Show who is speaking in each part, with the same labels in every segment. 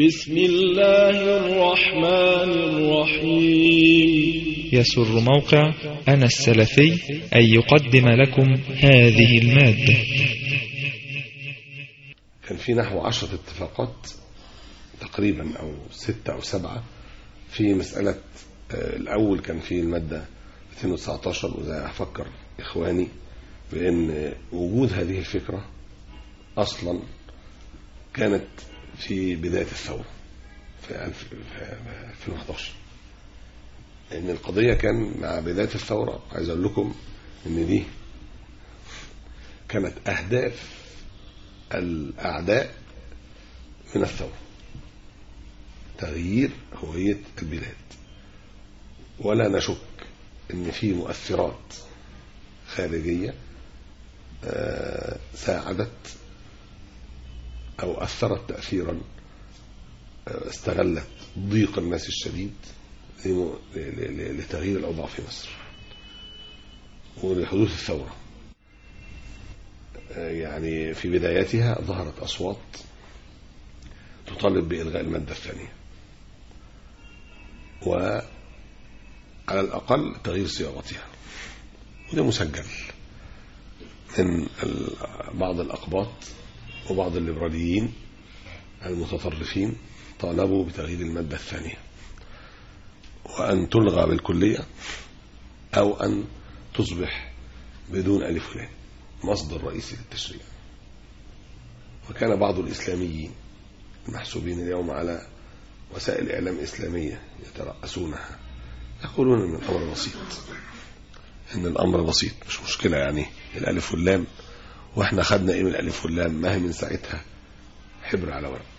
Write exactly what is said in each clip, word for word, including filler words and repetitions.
Speaker 1: بسم الله الرحمن الرحيم.
Speaker 2: يسر موقع أنا السلفي أن يقدم لكم هذه المادة.
Speaker 3: كان في نحو عشرة اتفاقات تقريبا أو ستة أو سبعة في مسألة. الأول كان في المادة مئتين وتسعة عشر، وزي أفكر إخواني بأن وجود هذه الفكرة أصلا كانت في بداية الثورة في ألفين وأحد عشر، لأن القضية كان مع بداية الثورة. عايز أقول لكم أن دي كانت أهداف الأعداء من الثورة، تغيير هوية البلاد. ولا نشك أن في مؤثرات خارجية ساعدت أو أثرت تأثيرا استغلت ضيق الناس الشديد لتغيير الأوضاع في مصر ولحدوث الثورة. يعني في بدايتها ظهرت أصوات تطالب بإلغاء المادة الثانية، وعلى الأقل تغيير صياغتها، وده مسجل من بعض الأقباط وبعض الليبراليين المتطرفين. طالبوا بتغيير المادة الثانية وأن تلغى بالكلية أو أن تصبح بدون ألف ولام مصدر رئيسي للتشريع. وكان بعض الإسلاميين المحسوبين اليوم على وسائل إعلام إسلامية يترأسونها يقولون أن الأمر بسيط، أن الأمر بسيط مش مشكلة، يعني الألف واللام، وإحنا خدنا إيه من الألف واللام؟ ما هي من ساعتها حبر على ورق.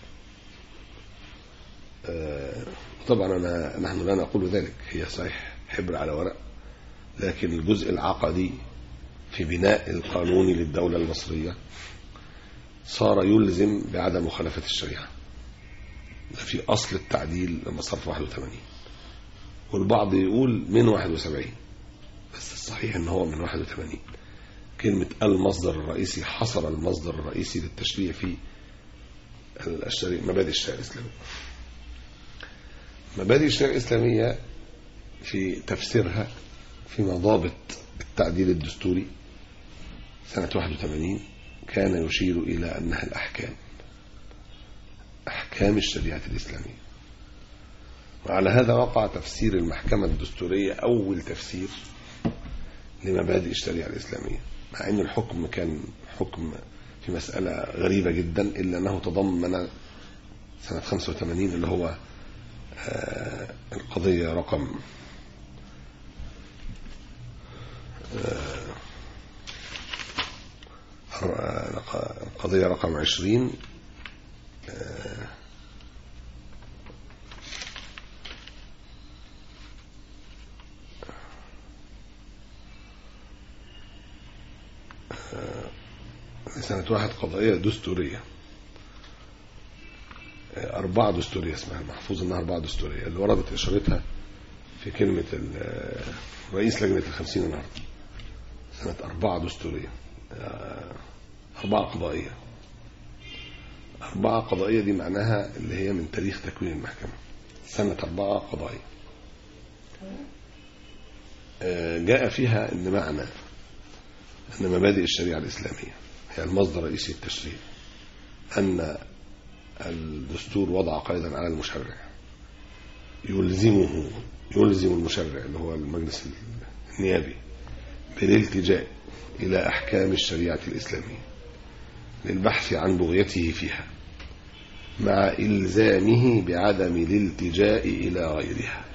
Speaker 3: آه طبعا أنا نحن لا نقول ذلك، هي صحيح حبر على ورق، لكن الجزء العقدي في بناء القانون للدولة المصرية صار يلزم بعدم مخالفة الشريعة. ده في أصل التعديل لما صار في واحد وثمانين، والبعض يقول من واحد وسبعين، بس الصحيح ان هو من واحد وثمانين. كلمة المصدر الرئيسي حصر المصدر الرئيسي للتشريع في مبادئ الشريعة الإسلامية. مبادئ الشريعة الإسلامية في تفسيرها في مضابط التعديل الدستوري سنة واحد وثمانين كان يشير إلى أنها الأحكام، أحكام الشريعة الإسلامية. وعلى هذا وقع تفسير المحكمة الدستورية أول تفسير لمبادئ الشريعة الإسلامية، مع أن الحكم كان حكم في مسألة غريبة جدا، إلا أنه تضمن سنة خمسة وثمانين اللي هو آه القضية رقم آه القضية رقم عشرين آه سنة واحد قضائية دستورية، أربعة دستورية اسمها المحفوظ أنها أربعة دستورية، اللي وردت إشارتها في كلمة رئيس لجنة الخمسين النهاردة. سنة أربعة دستورية، أربعة قضائية. أربعة قضائية دي معناها اللي هي من تاريخ تكوين المحكمة، سنة أربعة قضائية. جاء فيها أن معنى أن مبادئ الشريعة الإسلامية هي المصدر الرئيسي للتشريع، أن الدستور وضع قيدا على المشرع يلزمه يلزم المشرع اللي هو المجلس النيابي بالالتجاء إلى أحكام الشريعة الإسلامية للبحث عن بغيته فيها، مع إلزامه بعدم الالتجاء إلى غيرها.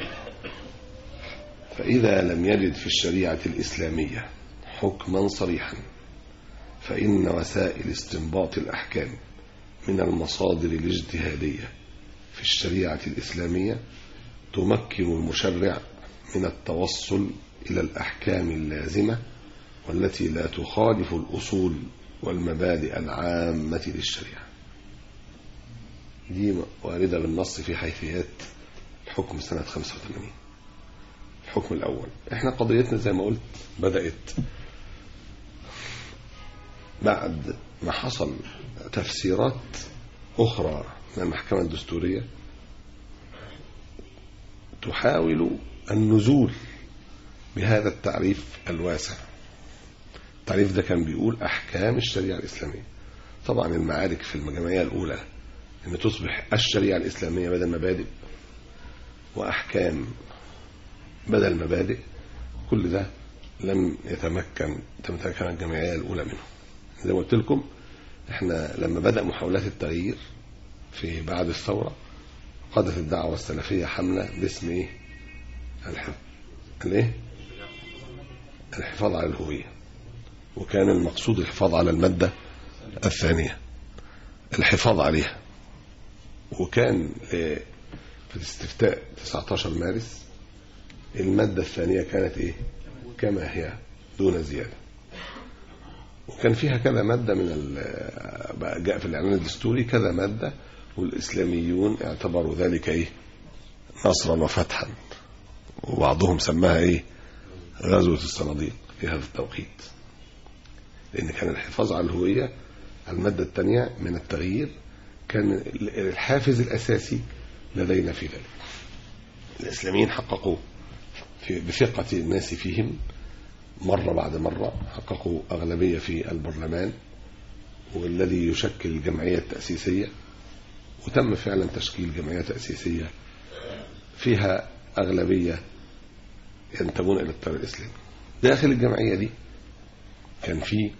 Speaker 3: فإذا لم يجد في الشريعة الإسلامية حكما صريحا فإن وسائل استنباط الأحكام من المصادر الاجتهادية في الشريعة الإسلامية تمكن المشرع من التوصل إلى الأحكام اللازمة والتي لا تخالف الأصول والمبادئ العامة للشريعة. دي واردة بالنص في حيثيات الحكم سنة خمسة وثمانين، الحكم الأول. احنا قضيتنا زي ما قلت بدأت بعد ما حصل تفسيرات أخرى من المحكمة الدستورية تحاول النزول بهذا التعريف الواسع. التعريف ده كان بيقول أحكام الشريعة الإسلامية. طبعا المعارك في الجمعية الأولى أن تصبح الشريعة الإسلامية بدل مبادئ وأحكام بدل مبادئ، كل ده لم يتمكن تمكن الجمعية الأولى منه. زي ما قلت لكم احنا لما بدأ محاولات التغيير في بعد الثورة قادت الدعوة السلفية حملة باسم ايه؟ الايه؟ الحفاظ على الهوية، وكان المقصود الحفاظ على المادة الثانية، الحفاظ عليها. وكان في الاستفتاء تسعة عشر مارس المادة الثانية كانت ايه؟ كما هي دون زيادة. وكان فيها كذا مادة من جاء في الإعلان الدستوري كذا مادة، والإسلاميون اعتبروا ذلك ايه؟ نصرا وفتحا، وبعضهم سماها ايه؟ غزوة الصناديق في هذا التوقيت، لأن كان الحفاظ على الهوية المادة الثانية من التغيير كان الحافز الأساسي لدينا في ذلك. الإسلاميين حققوا في بثقة الناس فيهم مرة بعد مرة، حققوا أغلبية في البرلمان والذي يشكل الجمعية التأسيسية، وتم فعلا تشكيل جمعية تأسيسية فيها أغلبية ينتمون إلى التيار الإسلامي. داخل الجمعية دي كان في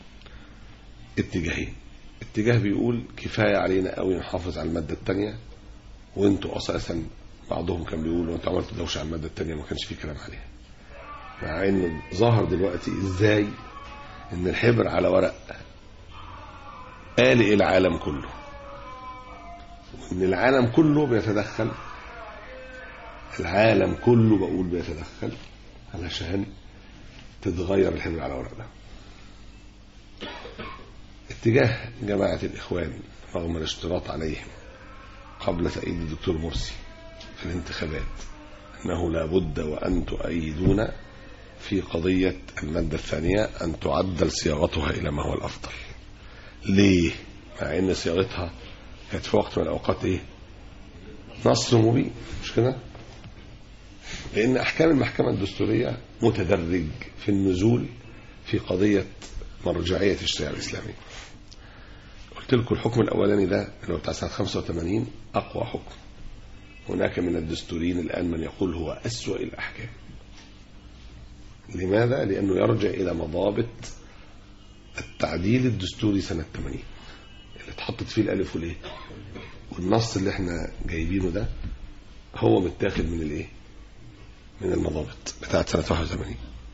Speaker 3: اتجاهين. اتجاه بيقول كفاية علينا قوي نحافظ على المادة الثانية، وانتوا أساسا بعضهم كان بيقول وانتوا عملتوا دوشة على المادة الثانية ما كانش في كلام عليها، مع ان ظهر دلوقتي ازاي ان الحبر على ورق قالق العالم كله، وان العالم كله بيتدخل، العالم كله بقول بيتدخل علشان تتغير الحبر على ورق ده. اتجاه جماعة الإخوان رغم الاشتراط عليهم قبل تأييد الدكتور مرسي في الانتخابات أنه لا بد وأن تؤيدون في قضية المادة الثانية أن تعدل صياغتها إلى ما هو الأفضل. ليه؟ مع أن صياغتها كانت في وقت من الأوقات إيه؟ نصر مبين، مش كده؟ لأن أحكام المحكمة الدستورية متدرج في النزول في قضية مرجعية الشريعة الإسلامية. قلت لكم الحكم الأولاني ده اللي هو بتاع سنة خمسة وثمانين أقوى حكم. هناك من الدستوريين الآن من يقول هو أسوأ الأحكام. لماذا؟ لأنه يرجع إلى مضابط التعديل الدستوري سنة ثمانين اللي اتحطت فيه الألف والإيه، والنص اللي احنا جايبينه ده هو متاخد من الإيه؟ من المضابط بتاعت سنة واحد وثمانين.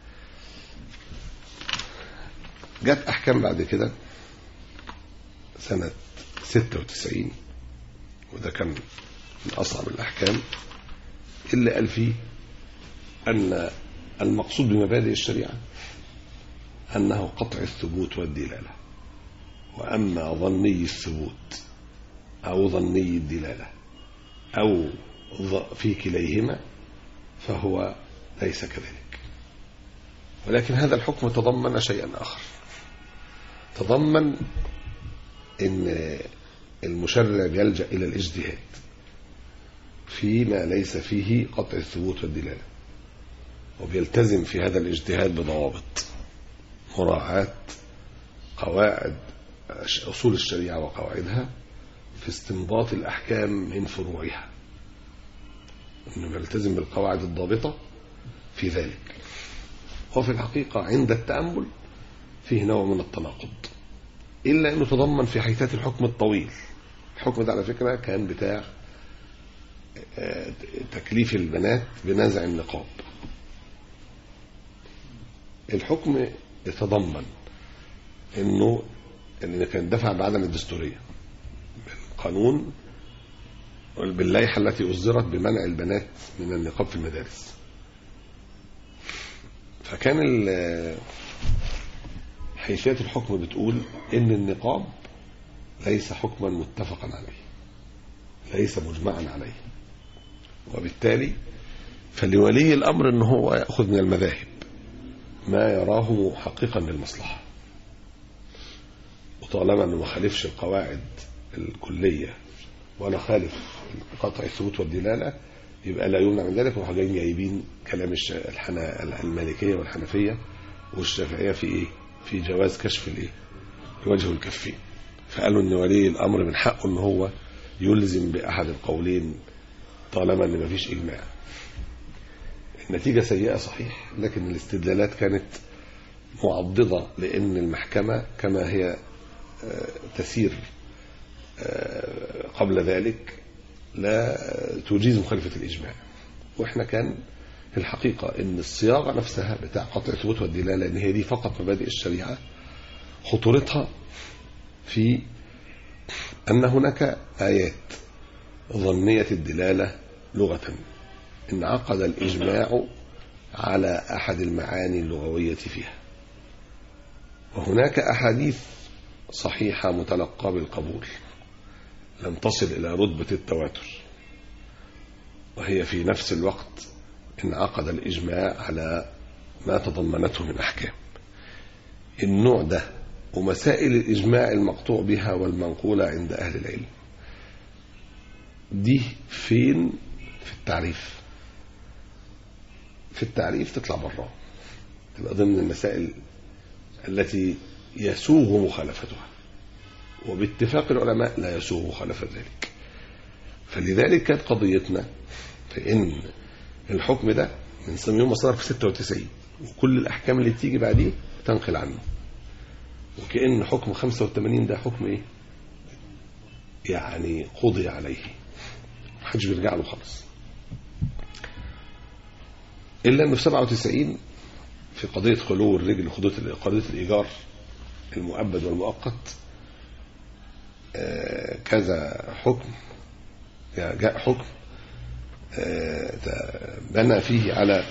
Speaker 3: جت أحكام بعد كده سنة ستة وتسعين، وده كان من أصعب الأحكام اللي قال فيه أن المقصود بمبادئ الشريعة أنه قطع الثبوت والدلالة، وأما ظني الثبوت أو ظني الدلالة أو في كليهما فهو ليس كذلك. ولكن هذا الحكم تضمن شيئا آخر، تضمن أن المشرع يلجأ إلى الاجتهاد فيما ليس فيه قطع الثبوت والدلالة، وبيلتزم في هذا الاجتهاد بضوابط مراعاة قواعد أصول الشريعة وقواعدها في استنباط الأحكام من فروعها، أنه يلتزم بالقواعد الضابطة في ذلك. وفي الحقيقة عند التأمل فيه نوع من التناقض، إلا أنه تضمن في حيثيات الحكم الطويل. الحكم ده على فكرة كان بتاع تكليف البنات بنزع النقاب. الحكم يتضمن أنه أنه كان دفع بعدم الدستورية بالقانون باللائحة التي أصدرت بمنع البنات من النقاب في المدارس. فكان حيثيات الحكم بتقول إن النقاب ليس حكما متفقا عليه، ليس مجمعا عليه، وبالتالي فلولي الأمر أنه هو يأخذ من المذاهب ما يراه محققا للمصلحة، وطالما أنه ما خالفش القواعد الكلية وأنا خالف قطع الثبوت والدلالة يبقى لا يمنع من ذلك. وراحوا جايين جايبين كلام المالكية والحنفية والشافعية في إيه؟ في جواز كشف الإيه؟ وجه الكفين. فقالوا إن ولي الأمر من حقه إن هو يلزم بأحد القولين طالما إن مفيش إجماع. النتيجة سيئة صحيح، لكن الاستدلالات كانت معضدة، لأن المحكمة كما هي تسير قبل ذلك لا تجيز مخالفة الإجماع. وإحنا كان الحقيقة إن الصياغة نفسها بتاع قطع الثبوت والدلالة إن هي دي فقط مبادئ الشريعة، خطورتها في أن هناك آيات ظنية الدلالة لغة انعقد الإجماع على أحد المعاني اللغوية فيها، وهناك أحاديث صحيحة متلقى بالقبول لم تصل إلى رتبة التواتر، وهي في نفس الوقت انعقد الإجماع على ما تضمنته من أحكام. النوع ده ومسائل الإجماع المقطوع بها والمنقولة عند أهل العلم دي فين في التعريف؟ في التعريف تطلع برا، تبقى ضمن المسائل التي يسوغ مخالفتها، وباتفاق العلماء لا يسوغ مخالفة ذلك. فلذلك كانت قضيتنا في إن الحكم ده من يوم ما صدر في ستة وتسعين وكل الأحكام اللي تيجي بعديه تنقل عنه، وكأن حكم خمسة وثمانين ده حكم إيه؟ يعني قضي عليه، محدش بيرجع له خالص. إلا أنه في سبعة وتسعين في قضية خلو الرجل قضية الإيجار المؤبد والمؤقت آه كذا حكم جاء حكم آه بنى فيه على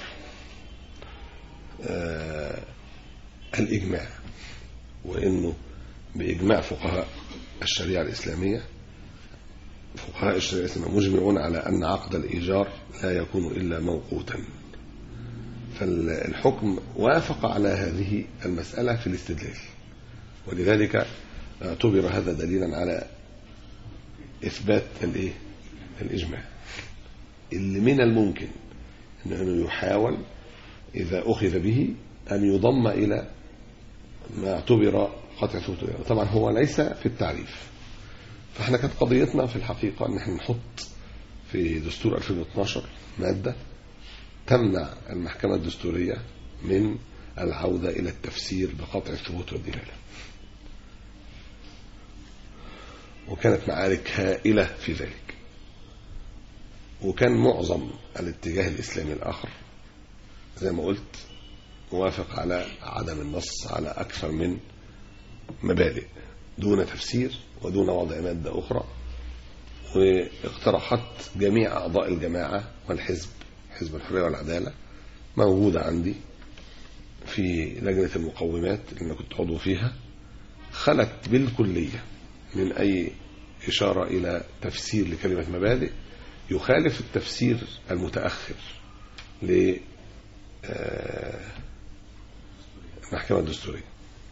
Speaker 3: آه الإجماع، وإنه بإجماع فقهاء الشريعة الإسلامية فقهاء الشريعة الإسلامية مجمعون على أن عقد الإيجار لا يكون إلا موقوتا. فالحكم وافق على هذه المسألة في الاستدلال، ولذلك اعتبر هذا دليلا على إثبات الإيه؟ الإجماع، اللي من الممكن أنه يحاول إذا أخذ به أن يضم إلى ما اعتبر قطع ثبوت. طبعا هو ليس في التعريف، فاحنا كانت قضيتنا في الحقيقة أن احنا نحط في دستور ألفين واثناشر مادة تمنع المحكمة الدستورية من العودة إلى التفسير بقطع الثبوت والدلالة، وكانت معارك هائلة في ذلك. وكان معظم الاتجاه الإسلامي الآخر زي ما قلت موافق على عدم النص على أكثر من مبادئ دون تفسير ودون وضع مادة أخرى. واقترحت جميع أعضاء الجماعة والحزب حزب الحرية والعدالة موجودة عندي في لجنة المقومات اللي أنا كنت عضو فيها، خلت بالكلية من أي إشارة إلى تفسير لكلمة مبادئ يخالف التفسير المتأخر للمحكمة الدستورية،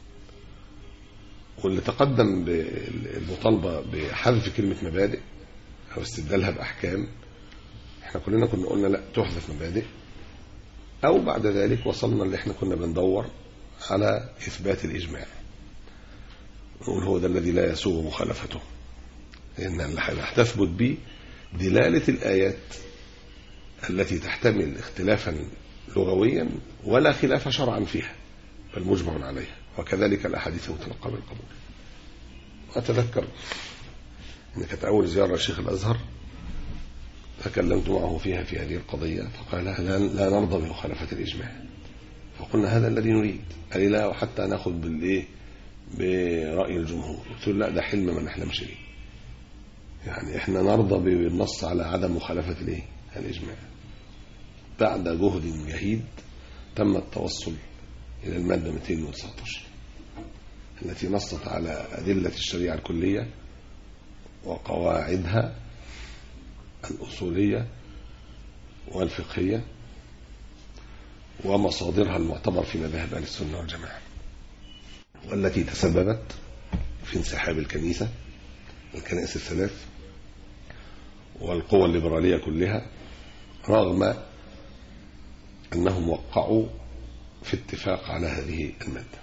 Speaker 3: واللي تقدم بالمطالبة بحذف كلمة مبادئ أو استبدالها بأحكام احنا كلنا كنا قلنا لا تحذف مبادئ، أو بعد ذلك وصلنا اللي احنا كنا بندور على إثبات الإجماع، نقول هو ده الذي لا يسوغ مخالفته، لأن اللي هتثبت به دلالة الآيات التي تحتمل اختلافا لغويا ولا خلاف شرعا فيها بل مجمع عليها، وكذلك الأحاديث المتلقى بالقبول. أتذكر أن كانت أول زيارة للشيخ الأزهر تكلمت معه فيها في هذه القضية، فقال لا, لا نرضى بمخالفة الإجماع. فقلنا هذا الذي نريد، قال لي لا وحتى ناخذ بالإيه برأي الجمهور. قلت له لا ده حلم ما نحلمش بيه، يعني احنا نرضى بالنص على عدم مخالفة الايه الإجماع. بعد جهد جهيد تم التوصل إلى المادة مئتين وتسعة عشر التي نصت على أدلة الشريعة الكلية وقواعدها الأصولية والفقهية ومصادرها المعتبر في مذاهب أهل السنة والجماعة، والتي تسببت في انسحاب الكنيسة الكنائس الثلاث والقوى الليبرالية كلها، رغم أنهم وقعوا في اتفاق على هذه المادة.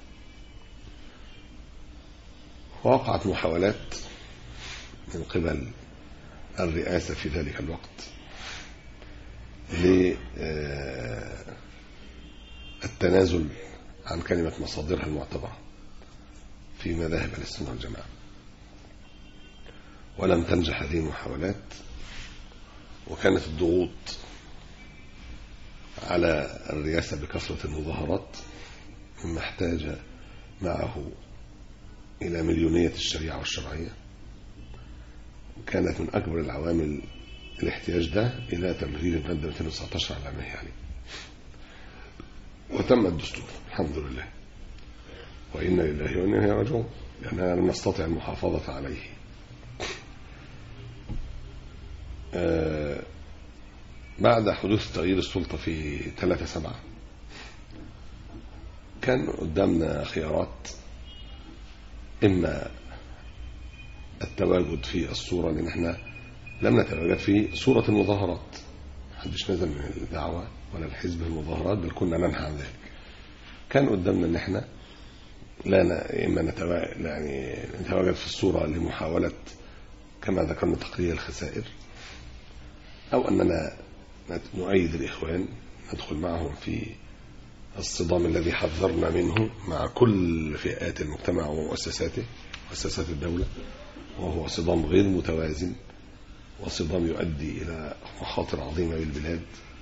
Speaker 3: ووقعت محاولات من قبل الرئاسة في ذلك الوقت للتنازل عن كلمة مصادرها المعتبرة في مذاهب السنة والجماعة، ولم تنجح هذه المحاولات، وكانت الضغوط على الرئاسة بكثرة المظاهرات مما احتاج معه إلى مليونية الشريعة والشرعية. كانت من أكبر العوامل الاحتياج ده إلى تمرير المادة مئتين وتسعة عشر على ما هي عليه، وتم الدستور الحمد لله، وإنا لله وإنا إليه راجعون، لأننا لم نستطع المحافظة عليه. آه بعد حدوث تغيير السلطة في ثلاثة سبعة كان قدامنا خيارات: إما التواجد في الصورة، لأن احنا لم نتواجد في صورة المظاهرات، محدش نزل من الدعوة ولا الحزب في المظاهرات، بل كنا ننهى عن ذلك. كان قدامنا ان احنا لا ن... اما نتواجد يعني نتواجد في الصورة لمحاولة كما ذكرنا تقليل الخسائر، او اننا نؤيد الاخوان، ندخل معهم في الصدام الذي حذرنا منه مع كل فئات المجتمع ومؤسساته مؤسسات الدولة، وهو صدام غير متوازن، وصدام يؤدي إلى مخاطر عظيمة بالبلاد.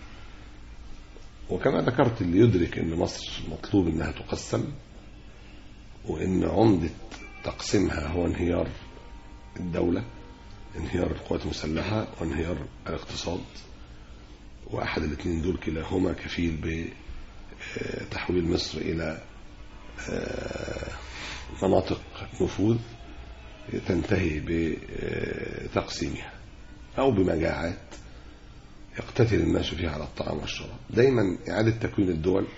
Speaker 3: وكما ذكرت، اللي يدرك أن مصر مطلوب أنها تقسم، وأن عمدة تقسيمها هو انهيار الدولة، انهيار القوات المسلحة وانهيار الاقتصاد، وأحد الاثنين دول كلاهما كفيل بتحويل مصر إلى مناطق نفوذ تنتهي بتقسيمها أو بمجاعات يقتتل الناس فيها على الطعام والشراب. دايما إعادة تكوين الدول،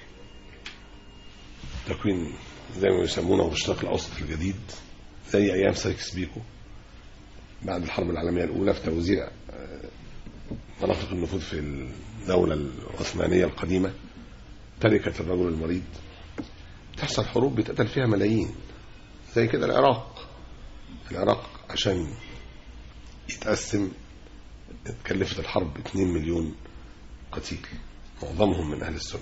Speaker 3: تكوين زي ما يسمونه في الشرق الأوسط الجديد، زي أيام سايكس بيكو بعد الحرب العالمية الأولى في توزيع مناطق النفوذ في الدولة العثمانية القديمة، تركة الرجل المريض. تحصل حروب بتقتل فيها ملايين، زي كده العراق. العراق عشان يتقسم اتكلفت الحرب اثنين مليون قتيل، معظمهم من أهل السنة.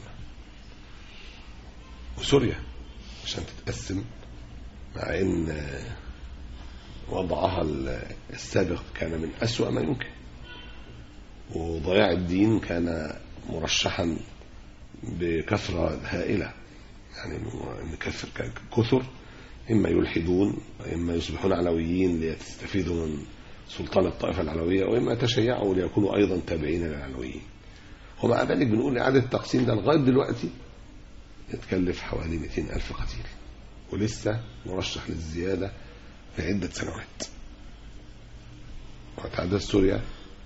Speaker 3: وسوريا عشان تتقسم، مع ان وضعها السابق كان من أسوأ ما يمكن، وضياع الدين كان مرشحا بكثرة هائلة، يعني كثر إما يلحدون وإما يصبحون علويين ليستفيدوا من سلطان الطائفة العلوية، وإما تشيعوا ليكونوا أيضا تابعين للعلويين. ومع ذلك بنقول إعادة التقسيم ده لغاية دلوقتي يتكلف حوالي مئتين ألف قتيل، ولسه مرشح للزيادة لعدة سنوات. وتعداد سوريا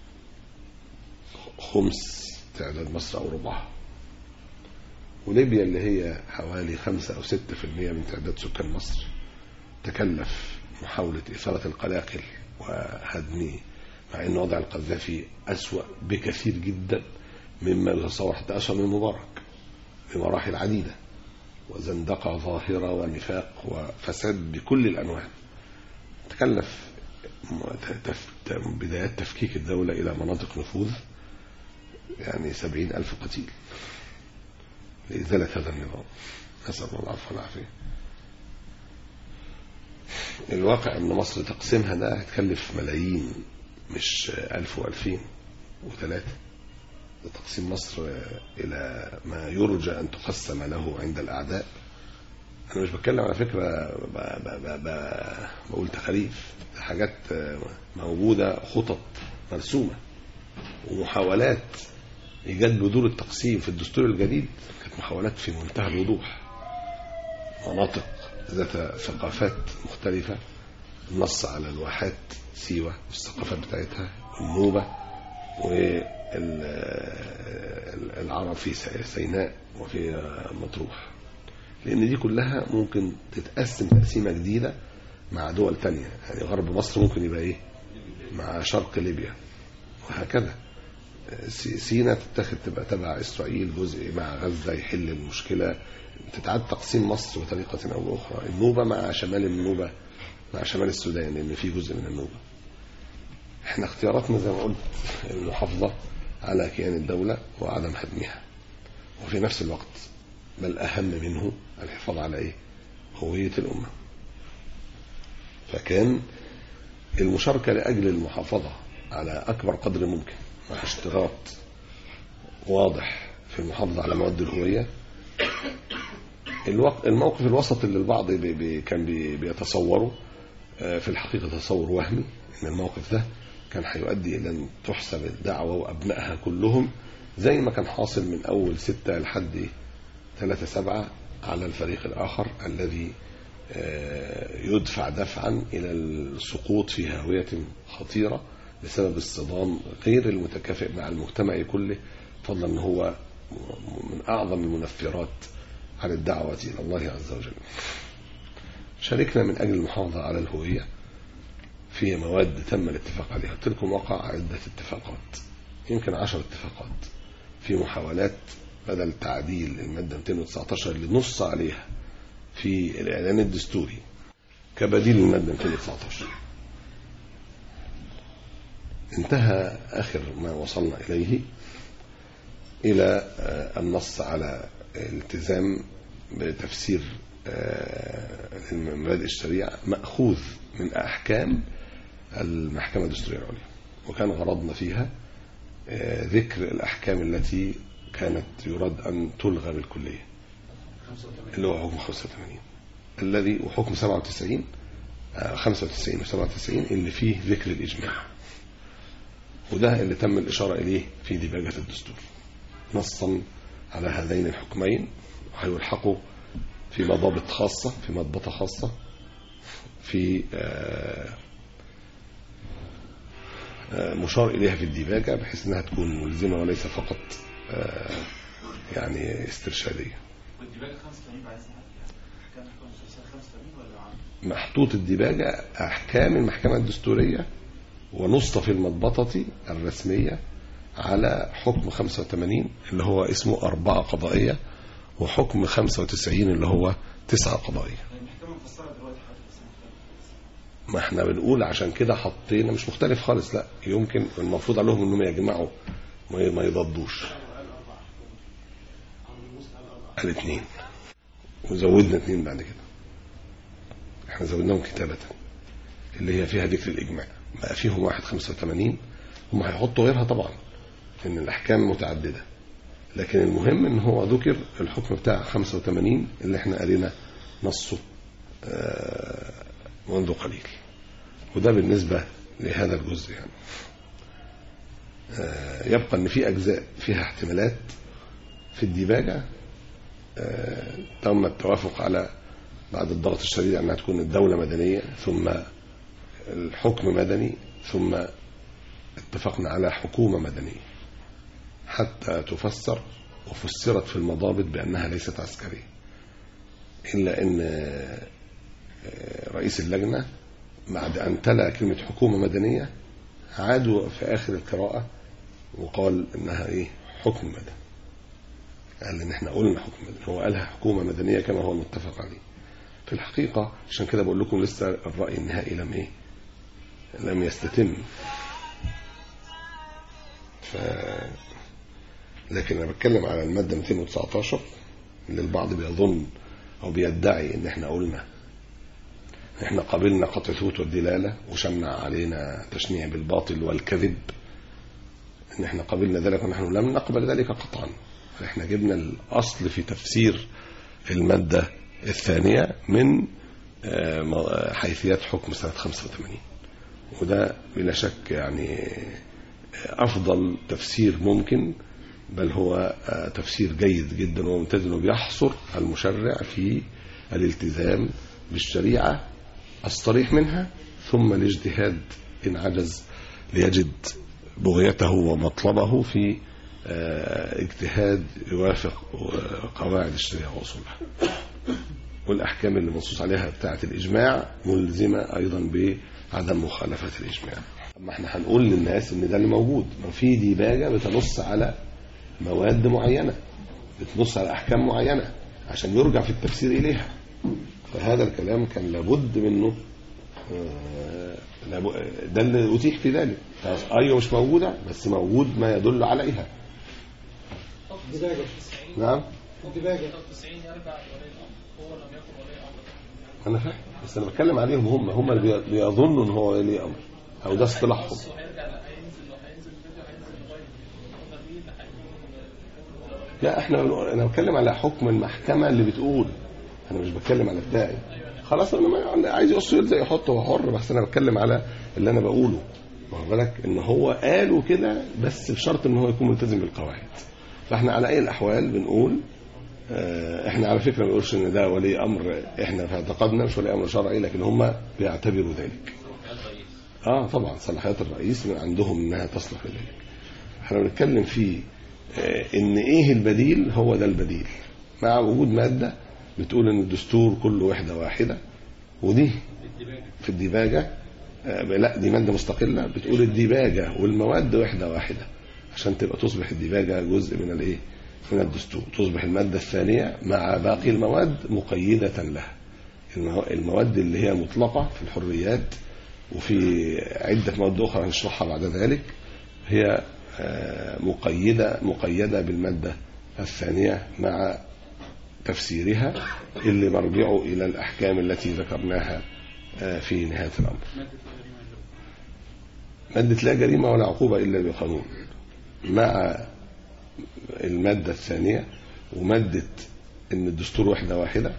Speaker 3: خمس تعداد مصر أو ربعها، وليبيا اللي هي حوالي خمسة أو ستة في المية من تعداد سكان مصر تكلف محاولة إثارة القلاقل وهدم، مع أن وضع القذافي أسوأ بكثير جدا مما يتصور حتى أسوأ من مبارك بمراحل عديدة، وزندقة ظاهرة ونفاق وفساد بكل الأنواع. تكلف بدايات تفكيك الدولة إلى مناطق نفوذ يعني سبعين ألف قتيل لإزالة هذا النظام، نسأل الله العفو والعافية. الواقع أن مصر تقسيمها ده هتكلف ملايين، مش ألف وألفين وثلاثة. تقسيم مصر إلى ما يرجى أن تقسم له عند الأعداء. أنا مش بتكلم على فكرة بقول تخاريف، حاجات موجودة، خطط مرسومة ومحاولات إيجاد بذور التقسيم في الدستور الجديد كانت محاولات في منتهى الوضوح. مناطق ذات ثقافات مختلفة، النص على الواحات سيوة والثقافات بتاعتها، النوبة والعرب في سيناء وفي مطروح، لأن دي كلها ممكن تتقسم تقسيمة جديدة مع دول تانية. يعني غرب مصر ممكن يبقى إيه مع شرق ليبيا، وهكذا. سيناء تتخذ تبقى تبع إسرائيل، جزء مع غزة يحل المشكلة، تتعاد تقسيم مصر بطريقة أو أخرى. النوبة مع شمال النوبة مع شمال السودان، لأن في جزء من النوبة. احنا اختياراتنا زي ما قلت المحافظة على كيان الدولة وعدم هدمها، وفي نفس الوقت بل أهم منه الحفاظ على إيه؟ هوية الأمة. فكان المشاركة لأجل المحافظة على أكبر قدر ممكن مع اشتراط واضح في المحافظة على مواد الهوية. الموقف الوسط اللي البعض بي بي كان بي بيتصوره في الحقيقة تصور وهمي، إن الموقف ده كان هيؤدي إلى أن تحسب الدعوة وأبنائها كلهم زي ما كان حاصل من أول ستة لحد ثلاثة سبعة على الفريق الآخر الذي يدفع دفعا إلى السقوط في هاوية خطيرة بسبب الصدام غير المتكافئ مع المجتمع كله، فضلا أنه هو من أعظم المنفرات على الدعوة إلى الله عز وجل. شاركنا من أجل المحافظة على الهوية في مواد تم الاتفاق عليها. قلت لكم وقع عدة اتفاقات، يمكن عشر اتفاقات في محاولات بدل تعديل المادة مئتين وتسعة عشر اللي نص عليها في الإعلان الدستوري كبديل للمادة مئتين وتسعة عشر. انتهى آخر ما وصلنا إليه إلى النص على الالتزام بتفسير مبادئ الشريعة مأخوذ من أحكام المحكمة الدستورية العليا، وكان غرضنا فيها ذكر الأحكام التي كانت يراد أن تلغى بالكلية، اللي هو حكم خمسة وثمانين الذي وحكم سبعة وتسعين خمسة وتسعين وسبعة وتسعين اللي فيه ذكر الإجماع، وده اللي تم الإشارة إليه في ديباجة الدستور نصا على هذين الحكمين، وهيلحقوا في مضابط خاصة في مضبطة خاصة في مشار إليها في الديباجة، بحيث أنها تكون ملزمة وليس فقط يعني استرشادية. محطوط الديباجة أحكام المحكمة الدستورية ونص في المضبطة الرسمية على حكم خمسة وثمانين اللي هو اسمه أربعة قضائية، وحكم خمسة وتسعين اللي هو تسعة قضائية. ما احنا بنقول عشان كده حطينا مش مختلف خالص، لا يمكن المفروض عليهم انهم يجمعوا ما يضادوش الاثنين، وزودنا اثنين بعد كده، احنا زودناهم كتابة اللي هي فيها ذكر الإجماع، بقى فيهم واحد خمسة وثمانين، هم هيحطوا غيرها طبعا لأن الأحكام متعددة، لكن المهم ان هو ذكر الحكم بتاع خمسة وثمانين اللي احنا قرينا نصه منذ قليل. وده بالنسبة لهذا الجزء يعني. يبقى ان في اجزاء فيها احتمالات في الديباجة تم التوافق على بعد الضغط الشديد انها تكون الدولة مدنية ثم الحكم مدني ثم اتفقنا على حكومة مدنية حتى تفسر وفسرت في المضابط بأنها ليست عسكرية، إلا أن رئيس اللجنة بعد أن تلا كلمة حكومة مدنية عادوا في آخر القراءة وقال إنها إيه حكم مدني، قال إن إحنا قلنا حكم مدني، هو قالها حكومة مدنية كما هو المتفق عليه. في الحقيقة عشان كده بقول لكم لسه الرأي النهائي لم إيه لم يستتم. ف... لكن أنا بتكلم على المادة مئتين وتسعة عشر اللي البعض بيظن أو بيدعي إن إحنا قلنا إحنا قابلنا قطع ثبوت والدلالة وشنع علينا تشنيع بالباطل والكذب، إن إحنا قابلنا ذلك ونحن لم نقبل ذلك قطعا. فإحنا جبنا الأصل في تفسير المادة الثانية من حيثيات حكم سنة خمسة وثمانين، وده بلا شك يعني أفضل تفسير ممكن، بل هو تفسير جيد جدا وممتاز، انه بيحصر المشرع في الالتزام بالشريعة الصريح منها ثم الاجتهاد إن عجز ليجد بغيته ومطلبه في اجتهاد يوافق قواعد الشريعة وأصولها. والأحكام اللي منصوص عليها بتاعة الإجماع ملزمة أيضا بعدم مخالفة الإجماع. ما احنا هنقول للناس ان ده اللي موجود. ما في ديباجة بتنص على مواد معينة، بتنص على احكام معينة عشان يرجع في التفسير اليها. فهذا الكلام كان لابد منه، ده اللي اتيح في ذلك. ايوه مش موجودة، بس موجود ما يدل عليها. نعم انا فاهم، بس انا بتكلم عليهم هم هم اللي بيظنوا ان هو ولي امر، او ده اصطلاحهم. لا احنا انا بتكلم على حكم المحكمة اللي بتقول، انا مش بتكلم على بتاعي. خلاص انا عايز يقص زي يحطه هو حر، بس انا بتكلم على اللي انا بقوله. واخد بالك ان هو قالوا كده بس بشرط ان هو يكون ملتزم بالقواعد. فاحنا على اي الاحوال بنقول اه احنا على فكره ما بنقولش ان ده ولي امر، احنا في اعتقادنا مش ولي امر شرعي، لكن هم بيعتبروا ذلك. اه طبعا صلاحيات الرئيس من عندهم انها تصلح لذلك. احنا بنتكلم في اه ان ايه البديل، هو ده البديل مع وجود ماده بتقول ان الدستور كله وحده واحده، ودي في الديباجه اه لا دي ماده مستقله بتقول الديباجه والمواد وحده واحده، عشان تبقى تصبح الديباجة جزء من الايه من الدستور، تصبح المادة الثانية مع باقي المواد مقيدة لها. المواد اللي هي مطلقة في الحريات وفي عدة مواد أخرى هنشرحها بعد ذلك هي مقيدة مقيدة بالمادة الثانية مع تفسيرها اللي مرجعه إلى الأحكام التي ذكرناها في نهاية الأمر. مادة لا جريمة ولا عقوبة إلا بقانون مع المادة الثانية، ومادة ان الدستور وحدة واحدة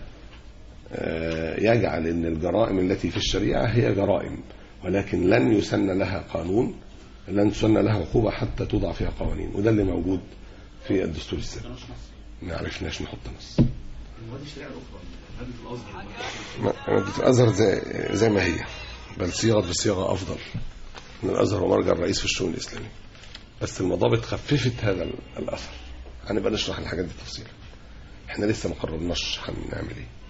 Speaker 3: يجعل ان الجرائم التي في الشريعة هي جرائم، ولكن لن يسن لها قانون، لن تسن لها عقوبة حتى توضع فيها قوانين. وده اللي موجود في الدستور السابق. ما عرفناش نحط نص. مادة الازهر زي, زي ما هي، بل صيغت بصيغة افضل من الازهر ومرجع الرئيس في الشؤون الاسلامية، بس المضابط خففت هذا الاثر. هنبقى نشرح الحاجات دي تفصيلا، احنا لسه ما قررناش هنعمل ايه.